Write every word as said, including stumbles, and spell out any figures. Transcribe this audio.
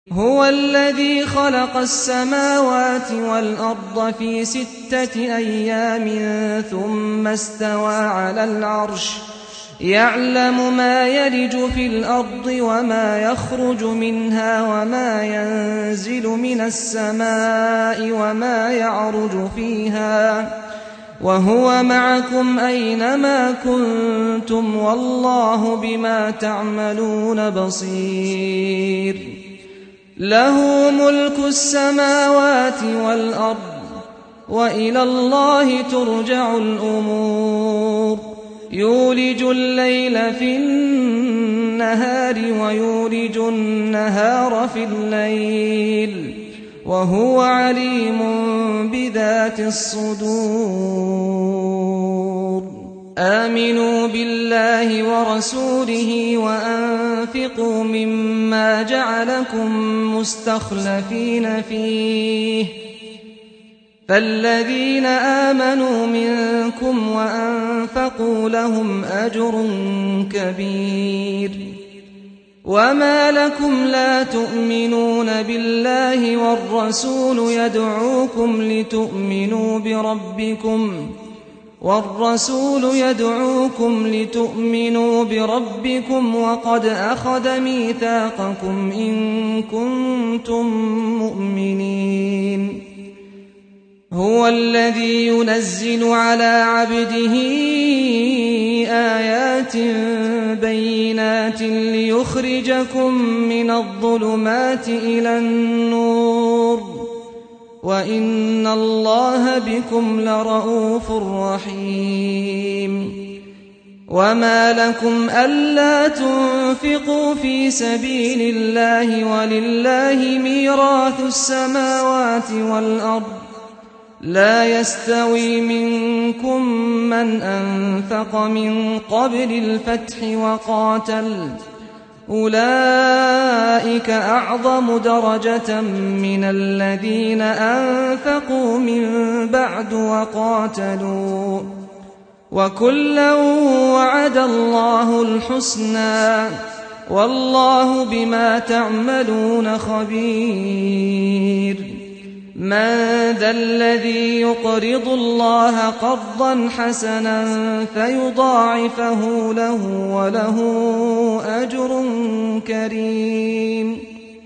هو الذي خلق السماوات والأرض في ستة أيام ثم استوى على العرش يعلم ما يلج في الأرض وما يخرج منها وما ينزل من السماء وما يعرج فيها وهو معكم أينما كنتم والله بما تعملون بصير له ملك السماوات والأرض وإلى الله ترجع الأمور يولج الليل في النهار ويولج النهار في الليل وهو عليم بذات الصدور آمنوا بالله ورسوله وأنفقوا مما جعلكم مستخلفين فيه فالذين آمنوا منكم وأنفقوا لهم أجر كبير وما لكم لا تؤمنون بالله والرسول يدعوكم لتؤمنوا بربكم والرسول يدعوكم لتؤمنوا بربكم وقد أخذ ميثاقكم إن كنتم مؤمنين هو الذي ينزل على عبده آيات بينات ليخرجكم من الظلمات إلى النور وإن الله بكم لرءوف رحيم وما لكم ألا تنفقوا في سبيل الله ولله ميراث السماوات والأرض لا يستوي منكم من أنفق من قبل الفتح وقاتل أولئك أعظم درجة من الذين أنفقوا من بعد وقاتلوا وكلا وعد الله الحسنى والله بما تعملون خبير من ذا الذي يقرض الله قرضا حسنا فيضاعفه له وله أجر كريم